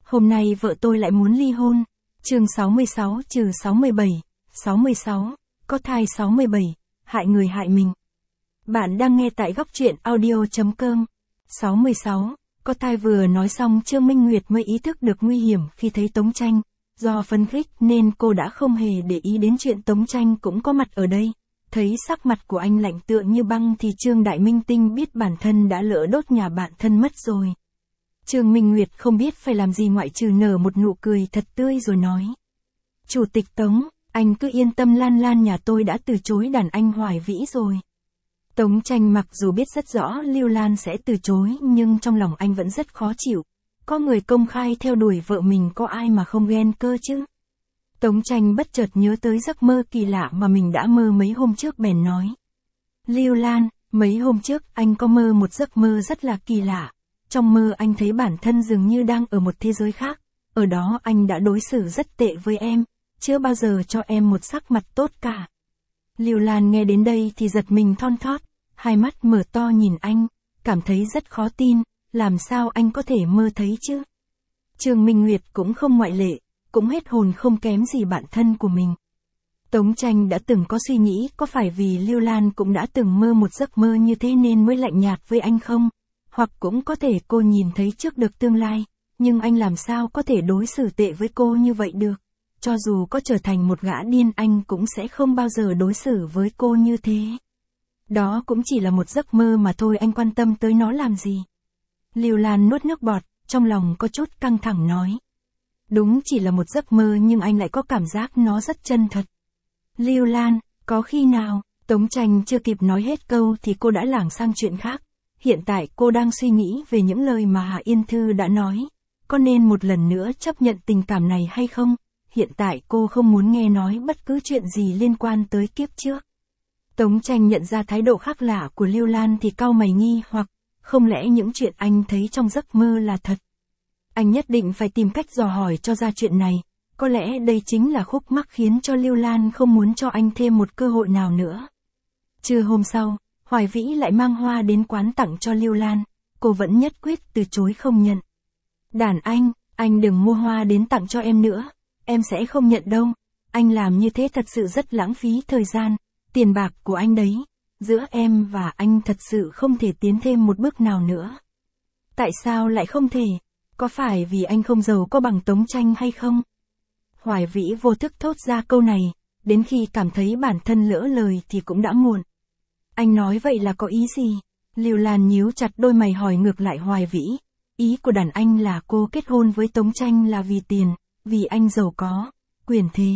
Hôm nay vợ tôi lại muốn ly hôn. Chương 66-67, 66, có thai 67, hại người hại mình. Bạn đang nghe tại góc truyện audio.com. 66, có thai vừa nói xong Trương Minh Nguyệt mới ý thức được nguy hiểm khi thấy Tống Tranh. Do phấn khích nên cô đã không hề để ý đến chuyện Tống Tranh cũng có mặt ở đây. Thấy sắc mặt của anh lạnh tựa như băng thì Trương Đại Minh Tinh biết bản thân đã lỡ đốt nhà bạn thân mất rồi. Trương Minh Nguyệt không biết phải làm gì ngoại trừ nở một nụ cười thật tươi rồi nói. Chủ tịch Tống, anh cứ yên tâm, Lan Lan nhà tôi đã từ chối đàn anh Hoài Vĩ rồi. Tống Tranh mặc dù biết rất rõ Lưu Lan sẽ từ chối nhưng trong lòng anh vẫn rất khó chịu. Có người công khai theo đuổi vợ mình, có ai mà không ghen cơ chứ. Tống Tranh bất chợt nhớ tới giấc mơ kỳ lạ mà mình đã mơ mấy hôm trước bèn nói. Lưu Lan, mấy hôm trước anh có mơ một giấc mơ rất là kỳ lạ. Trong mơ anh thấy bản thân dường như đang ở một thế giới khác. Ở đó anh đã đối xử rất tệ với em, chưa bao giờ cho em một sắc mặt tốt cả. Lưu Lan nghe đến đây thì giật mình thon thót, hai mắt mở to nhìn anh, cảm thấy rất khó tin, làm sao anh có thể mơ thấy chứ? Trương Minh Nguyệt cũng không ngoại lệ, cũng hết hồn không kém gì bạn thân của mình. Tống Tranh đã từng có suy nghĩ có phải vì Lưu Lan cũng đã từng mơ một giấc mơ như thế nên mới lạnh nhạt với anh không? Hoặc cũng có thể cô nhìn thấy trước được tương lai, nhưng anh làm sao có thể đối xử tệ với cô như vậy được? Cho dù có trở thành một gã điên anh cũng sẽ không bao giờ đối xử với cô như thế. Đó cũng chỉ là một giấc mơ mà thôi, anh quan tâm tới nó làm gì? Lưu Lan nuốt nước bọt, trong lòng có chút căng thẳng nói. Đúng chỉ là một giấc mơ nhưng anh lại có cảm giác nó rất chân thật. Lưu Lan, có khi nào? Tống Tranh chưa kịp nói hết câu thì cô đã lảng sang chuyện khác. Hiện tại cô đang suy nghĩ về những lời mà Hạ Yên Thư đã nói. Có nên một lần nữa chấp nhận tình cảm này hay không? Hiện tại cô không muốn nghe nói bất cứ chuyện gì liên quan tới kiếp trước. Tống Tranh nhận ra thái độ khác lạ của Lưu Lan thì cau mày nghi hoặc, không lẽ những chuyện anh thấy trong giấc mơ là thật? Anh nhất định phải tìm cách dò hỏi cho ra chuyện này, có lẽ đây chính là khúc mắc khiến cho Lưu Lan không muốn cho anh thêm một cơ hội nào nữa. Trưa hôm sau, Hoài Vĩ lại mang hoa đến quán tặng cho Lưu Lan, cô vẫn nhất quyết từ chối không nhận. Đàn anh đừng mua hoa đến tặng cho em nữa, em sẽ không nhận đâu, anh làm như thế thật sự rất lãng phí thời gian, tiền bạc của anh đấy, giữa em và anh thật sự không thể tiến thêm một bước nào nữa. Tại sao lại không thể? Có phải vì anh không giàu có bằng Tống Tranh hay không? Hoài Vĩ vô thức thốt ra câu này, đến khi cảm thấy bản thân lỡ lời thì cũng đã muộn. Anh nói vậy là có ý gì? Lưu Lan nhíu chặt đôi mày hỏi ngược lại Hoài Vĩ. Ý của đàn anh là cô kết hôn với Tống Tranh là vì tiền, vì anh giàu có, quyền thế.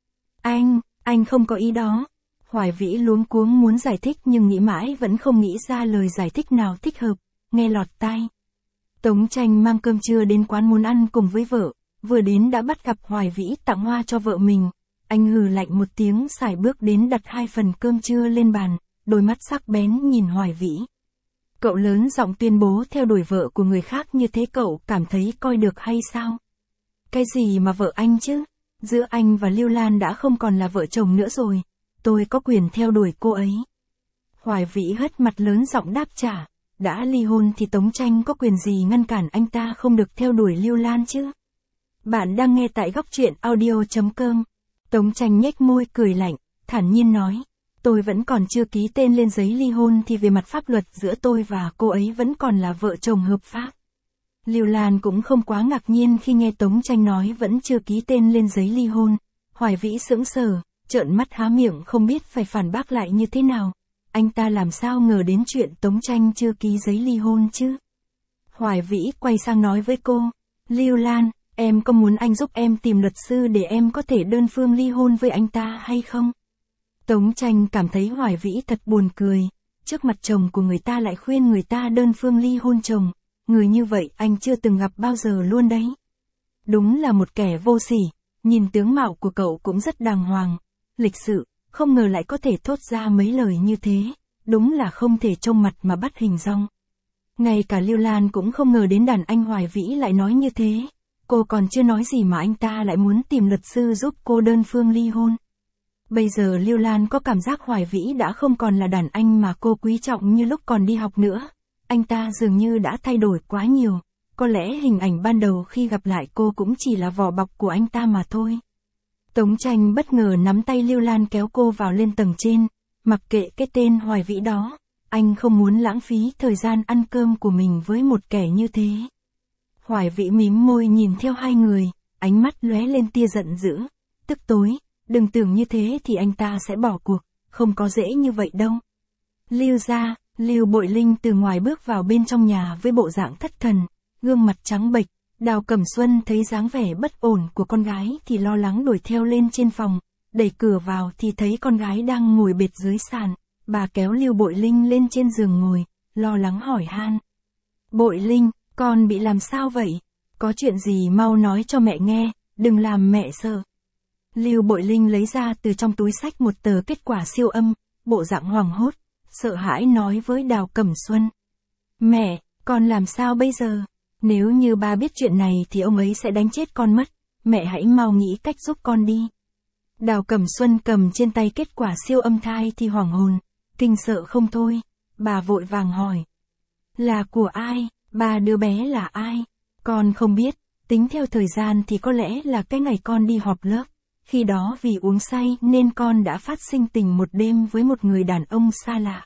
Anh không có ý đó. Hoài Vĩ luống cuống muốn giải thích nhưng nghĩ mãi vẫn không nghĩ ra lời giải thích nào thích hợp, nghe lọt tai. Tống Tranh mang cơm trưa đến quán muốn ăn cùng với vợ, vừa đến đã bắt gặp Hoài Vĩ tặng hoa cho vợ mình. Anh hừ lạnh một tiếng sải bước đến đặt 2 phần cơm trưa lên bàn, đôi mắt sắc bén nhìn Hoài Vĩ. Cậu lớn giọng tuyên bố theo đuổi vợ của người khác như thế cậu cảm thấy coi được hay sao? Cái gì mà vợ anh chứ? Giữa anh và Lưu Lan đã không còn là vợ chồng nữa rồi, tôi có quyền theo đuổi cô ấy. Hoài Vĩ hất mặt lớn giọng đáp trả, đã ly hôn thì Tống Tranh có quyền gì ngăn cản anh ta không được theo đuổi Lưu Lan chứ? Bạn đang nghe tại góc truyện audio.com. Tống Tranh nhếch môi cười lạnh, thản nhiên nói. Tôi vẫn còn chưa ký tên lên giấy ly hôn thì về mặt pháp luật giữa tôi và cô ấy vẫn còn là vợ chồng hợp pháp. Lưu Lan cũng không quá ngạc nhiên khi nghe Tống Tranh nói vẫn chưa ký tên lên giấy ly hôn. Hoài Vĩ sững sờ, trợn mắt há miệng không biết phải phản bác lại như thế nào. Anh ta làm sao ngờ đến chuyện Tống Tranh chưa ký giấy ly hôn chứ? Hoài Vĩ quay sang nói với cô. Lưu Lan, em có muốn anh giúp em tìm luật sư để em có thể đơn phương ly hôn với anh ta hay không? Tống Tranh cảm thấy Hoài Vĩ thật buồn cười, trước mặt chồng của người ta lại khuyên người ta đơn phương ly hôn chồng, người như vậy anh chưa từng gặp bao giờ luôn đấy. Đúng là một kẻ vô sỉ, nhìn tướng mạo của cậu cũng rất đàng hoàng, lịch sự, không ngờ lại có thể thốt ra mấy lời như thế, đúng là không thể trông mặt mà bắt hình dong. Ngay cả Lưu Lan cũng không ngờ đến đàn anh Hoài Vĩ lại nói như thế, cô còn chưa nói gì mà anh ta lại muốn tìm luật sư giúp cô đơn phương ly hôn. Bây giờ Lưu Lan có cảm giác Hoài Vĩ đã không còn là đàn anh mà cô quý trọng như lúc còn đi học nữa. Anh ta dường như đã thay đổi quá nhiều, có lẽ hình ảnh ban đầu khi gặp lại cô cũng chỉ là vỏ bọc của anh ta mà thôi. Tống Tranh bất ngờ nắm tay Lưu Lan kéo cô vào lên tầng trên, mặc kệ cái tên Hoài Vĩ đó, anh không muốn lãng phí thời gian ăn cơm của mình với một kẻ như thế. Hoài Vĩ mím môi nhìn theo hai người, ánh mắt lóe lên tia giận dữ, tức tối, đừng tưởng như thế thì anh ta sẽ bỏ cuộc, không có dễ như vậy đâu. Lưu gia, Lưu Bội Linh từ ngoài bước vào bên trong nhà với bộ dạng thất thần, gương mặt trắng bệch. Đào Cẩm Xuân thấy dáng vẻ bất ổn của con gái thì lo lắng đuổi theo lên trên phòng, đẩy cửa vào thì thấy con gái đang ngồi bệt dưới sàn, bà kéo Lưu Bội Linh lên trên giường ngồi, lo lắng hỏi han. Bội Linh, con bị làm sao vậy? Có chuyện gì mau nói cho mẹ nghe, đừng làm mẹ sợ. Lưu Bội Linh lấy ra từ trong túi xách một tờ kết quả siêu âm, bộ dạng hoảng hốt, sợ hãi nói với Đào Cẩm Xuân. Mẹ, con làm sao bây giờ? Nếu như ba biết chuyện này thì ông ấy sẽ đánh chết con mất, mẹ hãy mau nghĩ cách giúp con đi. Đào Cẩm Xuân cầm trên tay kết quả siêu âm thai thì hoảng hồn, kinh sợ không thôi, bà vội vàng hỏi. Là của ai, ba đứa bé là ai? Con không biết, tính theo thời gian thì có lẽ là cái ngày con đi họp lớp, khi đó vì uống say nên con đã phát sinh tình một đêm với một người đàn ông xa lạ.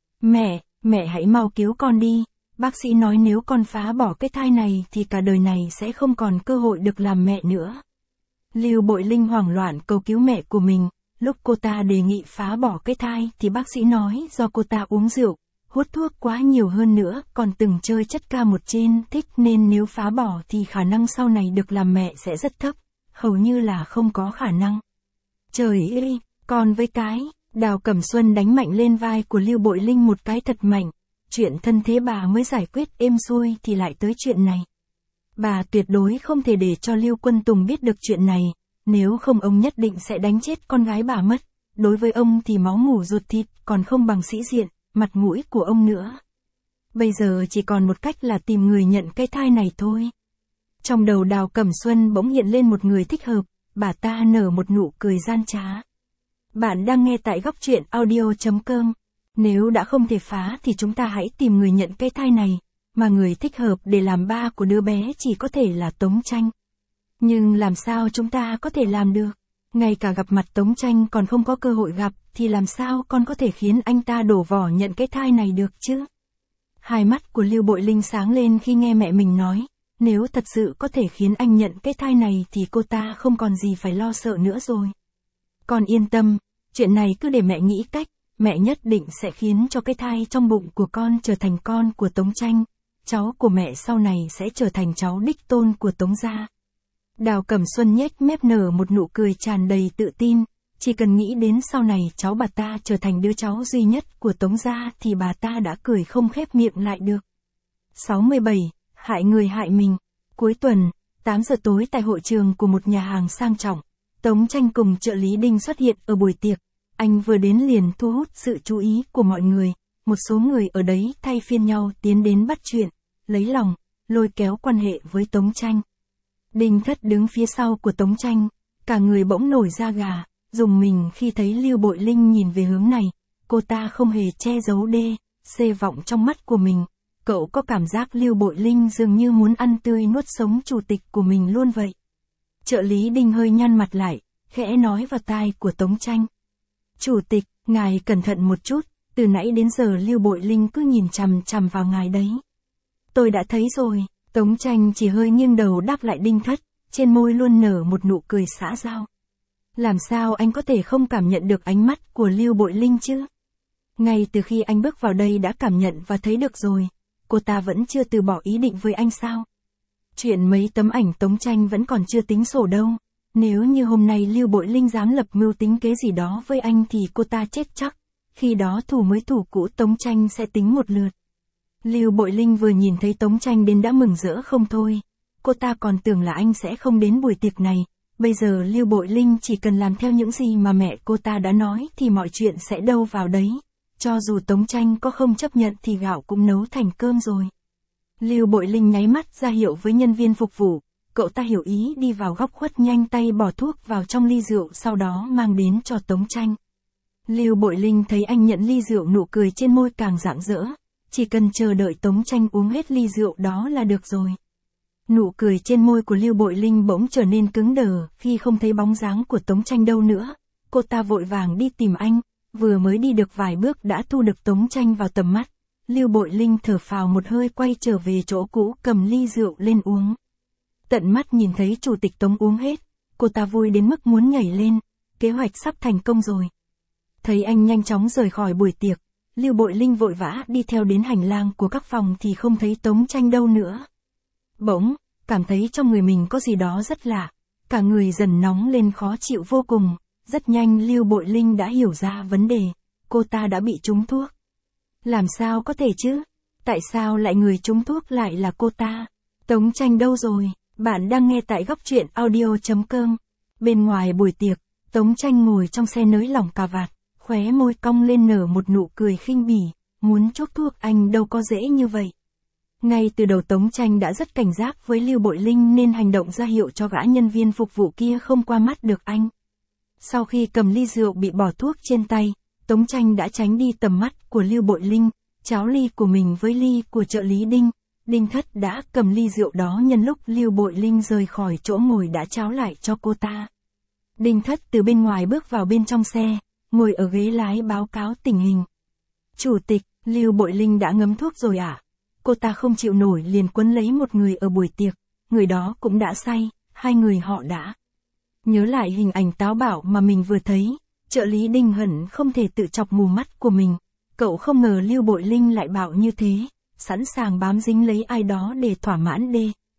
Mẹ hãy mau cứu con đi. Bác sĩ nói nếu con phá bỏ cái thai này thì cả đời này sẽ không còn cơ hội được làm mẹ nữa. Lưu Bội Linh hoảng loạn cầu cứu mẹ của mình, lúc cô ta đề nghị phá bỏ cái thai thì bác sĩ nói do cô ta uống rượu, hút thuốc quá nhiều hơn nữa, còn từng chơi chất K1 trên thích nên nếu phá bỏ thì khả năng sau này được làm mẹ sẽ rất thấp, hầu như là không có khả năng. Trời ơi, con với cái, Đào Cẩm Xuân đánh mạnh lên vai của Lưu Bội Linh một cái thật mạnh. Chuyện thân thế bà mới giải quyết êm xuôi thì lại tới chuyện này. Bà tuyệt đối không thể để cho Lưu Quân Tùng biết được chuyện này, nếu không ông nhất định sẽ đánh chết con gái bà mất. Đối với ông thì máu mủ ruột thịt còn không bằng sĩ diện, mặt mũi của ông nữa. Bây giờ chỉ còn một cách là tìm người nhận cái thai này thôi. Trong đầu Đào Cẩm Xuân bỗng hiện lên một người thích hợp, bà ta nở một nụ cười gian trá. Bạn đang nghe tại góc truyện audio.com. Nếu đã không thể phá thì chúng ta hãy tìm người nhận cái thai này, mà người thích hợp để làm ba của đứa bé chỉ có thể là Tống Tranh. Nhưng làm sao chúng ta có thể làm được? Ngay cả gặp mặt Tống Tranh còn không có cơ hội gặp, thì làm sao con có thể khiến anh ta đổ vỏ nhận cái thai này được chứ? Hai mắt của Lưu Bội Linh sáng lên khi nghe mẹ mình nói, nếu thật sự có thể khiến anh nhận cái thai này thì cô ta không còn gì phải lo sợ nữa rồi. Con yên tâm, chuyện này cứ để mẹ nghĩ cách. Mẹ nhất định sẽ khiến cho cái thai trong bụng của con trở thành con của Tống Tranh, cháu của mẹ sau này sẽ trở thành cháu đích tôn của Tống gia. Đào Cẩm Xuân nhếch mép nở một nụ cười tràn đầy tự tin, chỉ cần nghĩ đến sau này cháu bà ta trở thành đứa cháu duy nhất của Tống gia thì bà ta đã cười không khép miệng lại được. 67. Hại người hại mình. Cuối tuần, 8 giờ tối tại hội trường của một nhà hàng sang trọng, Tống Tranh cùng trợ lý Đinh xuất hiện ở buổi tiệc. Anh vừa đến liền thu hút sự chú ý của mọi người, một số người ở đấy thay phiên nhau tiến đến bắt chuyện, lấy lòng, lôi kéo quan hệ với Tống Tranh. Đinh Thất đứng phía sau của Tống Tranh, cả người bỗng nổi da gà, rùng mình khi thấy Lưu Bội Linh nhìn về hướng này, cô ta không hề che giấu xê vọng trong mắt của mình, cậu có cảm giác Lưu Bội Linh dường như muốn ăn tươi nuốt sống chủ tịch của mình luôn vậy. Trợ lý Đinh hơi nhăn mặt lại, khẽ nói vào tai của Tống Tranh. Chủ tịch, ngài cẩn thận một chút, từ nãy đến giờ Lưu Bội Linh cứ nhìn chằm chằm vào ngài đấy. Tôi đã thấy rồi, Tống Tranh chỉ hơi nghiêng đầu đáp lại Đinh Thất, trên môi luôn nở một nụ cười xã giao. Làm sao anh có thể không cảm nhận được ánh mắt của Lưu Bội Linh chứ? Ngay từ khi anh bước vào đây đã cảm nhận và thấy được rồi, cô ta vẫn chưa từ bỏ ý định với anh sao? Chuyện mấy tấm ảnh Tống Tranh vẫn còn chưa tính sổ đâu. Nếu như hôm nay Lưu Bội Linh dám lập mưu tính kế gì đó với anh thì cô ta chết chắc, khi đó thủ mới thủ cũ Tống Tranh sẽ tính một lượt. Lưu Bội Linh vừa nhìn thấy Tống Tranh đến đã mừng rỡ không thôi, cô ta còn tưởng là anh sẽ không đến buổi tiệc này, bây giờ Lưu Bội Linh chỉ cần làm theo những gì mà mẹ cô ta đã nói thì mọi chuyện sẽ đâu vào đấy, cho dù Tống Tranh có không chấp nhận thì gạo cũng nấu thành cơm rồi. Lưu Bội Linh nháy mắt ra hiệu với nhân viên phục vụ. Cậu ta hiểu ý đi vào góc khuất nhanh tay bỏ thuốc vào trong ly rượu sau đó mang đến cho Tống Tranh. Lưu Bội Linh thấy anh nhận ly rượu nụ cười trên môi càng rạng rỡ, chỉ cần chờ đợi Tống Tranh uống hết ly rượu đó là được rồi. Nụ cười trên môi của Lưu Bội Linh bỗng trở nên cứng đờ khi không thấy bóng dáng của Tống Tranh đâu nữa. Cô ta vội vàng đi tìm anh, vừa mới đi được vài bước đã thu được Tống Tranh vào tầm mắt. Lưu Bội Linh thở phào một hơi quay trở về chỗ cũ cầm ly rượu lên uống. Tận mắt nhìn thấy chủ tịch Tống uống hết, cô ta vui đến mức muốn nhảy lên, kế hoạch sắp thành công rồi. Thấy anh nhanh chóng rời khỏi buổi tiệc, Lưu Bội Linh vội vã đi theo đến hành lang của các phòng thì không thấy Tống Tranh đâu nữa. Bỗng, cảm thấy trong người mình có gì đó rất lạ, cả người dần nóng lên khó chịu vô cùng. Rất nhanh Lưu Bội Linh đã hiểu ra vấn đề, cô ta đã bị trúng thuốc. Làm sao có thể chứ? Tại sao lại người trúng thuốc lại là cô ta? Tống Tranh đâu rồi? Bạn đang nghe tại góc truyện audio.com. Bên ngoài buổi tiệc, Tống Tranh ngồi trong xe nới lỏng cà vạt, khóe môi cong lên nở một nụ cười khinh bỉ, muốn chuốc thuốc anh đâu có dễ như vậy. Ngay từ đầu Tống Tranh đã rất cảnh giác với Lưu Bội Linh nên hành động ra hiệu cho gã nhân viên phục vụ kia không qua mắt được anh. Sau khi cầm ly rượu bị bỏ thuốc trên tay, Tống Tranh đã tránh đi tầm mắt của Lưu Bội Linh, cháo ly của mình với ly của trợ lý Đinh. Đinh Thất đã cầm ly rượu đó nhân lúc Lưu Bội Linh rời khỏi chỗ ngồi đã tráo lại cho cô ta. Đinh Thất từ bên ngoài bước vào bên trong xe, ngồi ở ghế lái báo cáo tình hình. Chủ tịch, Lưu Bội Linh đã ngấm thuốc rồi ạ. Cô ta không chịu nổi liền quấn lấy một người ở buổi tiệc, người đó cũng đã say, hai người họ đã. Nhớ lại hình ảnh táo bạo mà mình vừa thấy, trợ lý Đinh hẳn không thể tự chọc mù mắt của mình. Cậu không ngờ Lưu Bội Linh lại bạo như thế, sẵn sàng bám dính lấy ai đó để thỏa mãn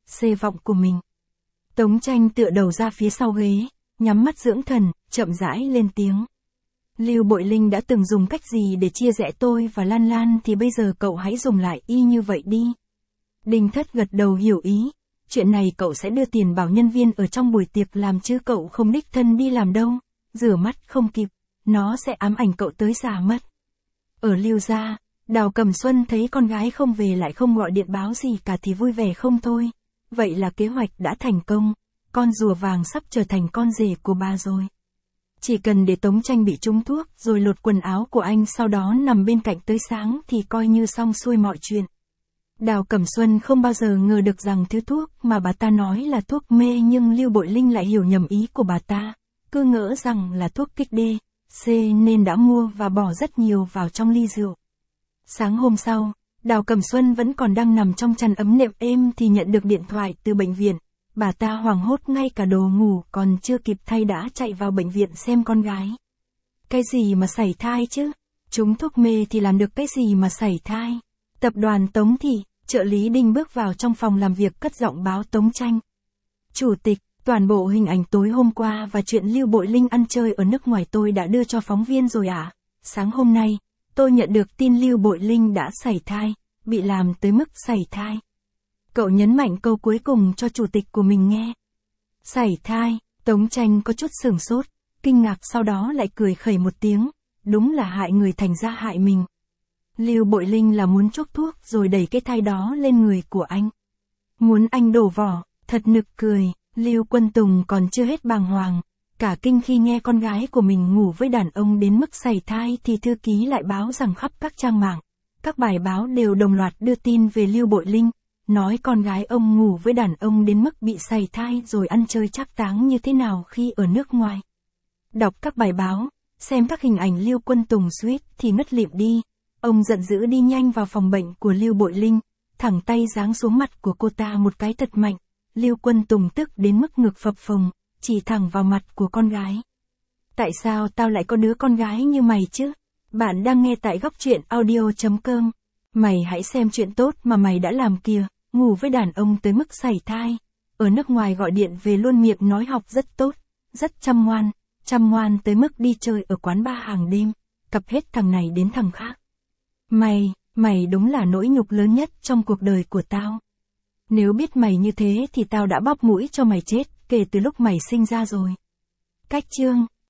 C vọng của mình. Tống Tranh tựa đầu ra phía sau ghế, nhắm mắt dưỡng thần, chậm rãi lên tiếng. Lưu Bội Linh đã từng dùng cách gì để chia rẽ tôi và Lan Lan thì bây giờ cậu hãy dùng lại y như vậy đi. Đinh Thất gật đầu hiểu ý. Chuyện này cậu sẽ đưa tiền bảo nhân viên ở trong buổi tiệc làm chứ cậu không đích thân đi làm đâu. Rửa mắt không kịp, nó sẽ ám ảnh cậu tới già mất. Ở Lưu gia, Đào Cẩm Xuân thấy con gái không về lại không gọi điện báo gì cả thì vui vẻ không thôi. Vậy là kế hoạch đã thành công, con rùa vàng sắp trở thành con rể của bà rồi. Chỉ cần để Tống Tranh bị trúng thuốc rồi lột quần áo của anh sau đó nằm bên cạnh tới sáng thì coi như xong xuôi mọi chuyện. Đào Cẩm Xuân không bao giờ ngờ được rằng thứ thuốc mà bà ta nói là thuốc mê nhưng Lưu Bội Linh lại hiểu nhầm ý của bà ta, cứ ngỡ rằng là thuốc kích C nên đã mua và bỏ rất nhiều vào trong ly rượu. Sáng hôm sau, Đào Cẩm Xuân vẫn còn đang nằm trong chăn ấm nệm êm thì nhận được điện thoại từ bệnh viện. Bà ta hoảng hốt ngay cả đồ ngủ còn chưa kịp thay đã chạy vào bệnh viện xem con gái. Cái gì mà sảy thai chứ? Trúng thuốc mê thì làm được cái gì mà sảy thai? Tập đoàn Tống thì, trợ lý Đinh bước vào trong phòng làm việc cất giọng báo Tống Tranh. Chủ tịch, toàn bộ hình ảnh tối hôm qua và chuyện Lưu Bội Linh ăn chơi ở nước ngoài tôi đã đưa cho phóng viên rồi ạ. Sáng hôm nay, tôi nhận được tin Lưu Bội Linh đã sảy thai, bị làm tới mức sảy thai. Cậu nhấn mạnh câu cuối cùng cho chủ tịch của mình nghe. Sảy thai, Tống Tranh có chút sửng sốt, kinh ngạc sau đó lại cười khẩy một tiếng, đúng là hại người thành ra hại mình. Lưu Bội Linh là muốn chuốc thuốc rồi đẩy cái thai đó lên người của anh. Muốn anh đổ vỏ, thật nực cười, Lưu Quân Tùng còn chưa hết bàng hoàng. Cả kinh khi nghe con gái của mình ngủ với đàn ông đến mức sảy thai thì thư ký lại báo rằng khắp các trang mạng, các bài báo đều đồng loạt đưa tin về Lưu Bội Linh, nói con gái ông ngủ với đàn ông đến mức bị sảy thai rồi ăn chơi trác táng như thế nào khi ở nước ngoài. Đọc các bài báo, xem các hình ảnh Lưu Quân Tùng suýt thì ngất lịm đi. Ông giận dữ đi nhanh vào phòng bệnh của Lưu Bội Linh, thẳng tay giáng xuống mặt của cô ta một cái thật mạnh. Lưu Quân Tùng tức đến mức ngực phập phồng, chỉ thẳng vào mặt của con gái. Tại sao tao lại có đứa con gái như mày chứ? Bạn đang nghe tại góc truyện audio.com. Mày hãy xem chuyện tốt mà mày đã làm kìa, ngủ với đàn ông tới mức sảy thai. Ở nước ngoài gọi điện về luôn miệng nói học rất tốt, rất chăm ngoan tới mức đi chơi ở quán bar hàng đêm, cặp hết thằng này đến thằng khác. Mày đúng là nỗi nhục lớn nhất trong cuộc đời của tao. Nếu biết mày như thế thì tao đã bóp mũi cho mày chết, kể từ lúc mày sinh ra rồi. Cách chương